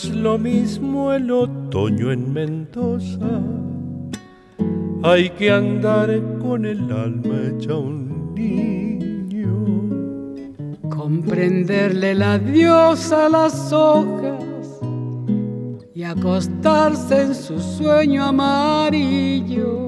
es lo mismo el otoño en Mendoza. Hay que andar con el alma hecha un niño. Comprenderle la diosa a las hojas y acostarse en su sueño amarillo.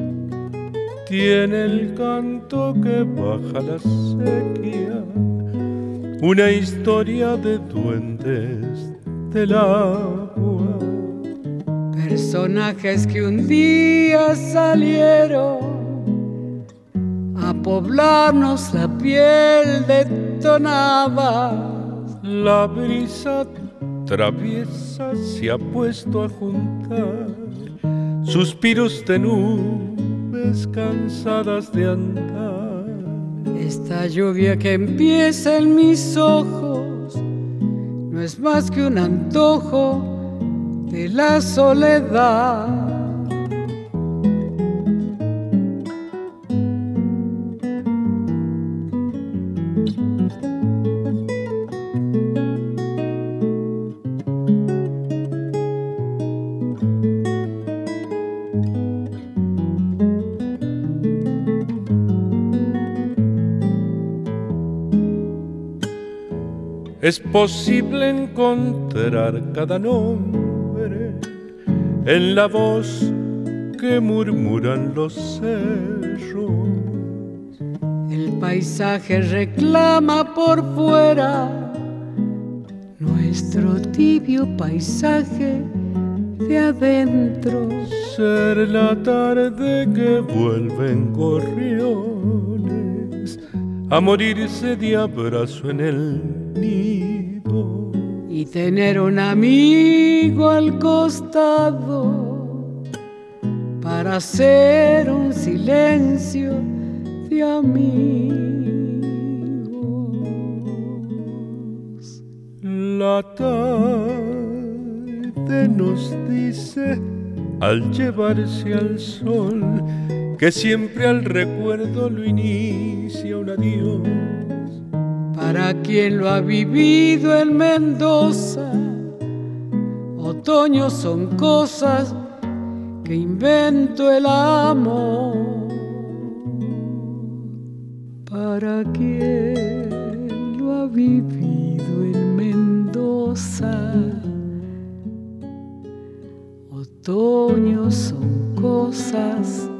Tiene el canto que baja la sequía, una historia de duendes del agua. Personajes que un día salieron a poblarnos la piel de tonabas. La brisa traviesa se ha puesto a juntar suspiros de nubes cansadas de andar. Esta lluvia que empieza en mis ojos no es más que un antojo de la soledad. Es posible encontrar cada nombre en la voz que murmuran los cerros. El paisaje reclama por fuera nuestro tibio paisaje de adentro. Ser la tarde que vuelven gorriones a morirse de abrazo en el nido. Y tener un amigo al costado para hacer un silencio de amigos. La tarde nos dice al llevarse al sol que siempre al recuerdo lo inicia un adiós. Para quien lo ha vivido en Mendoza, otoños son cosas que inventó el amor. Para quien lo ha vivido en Mendoza, otoños son cosas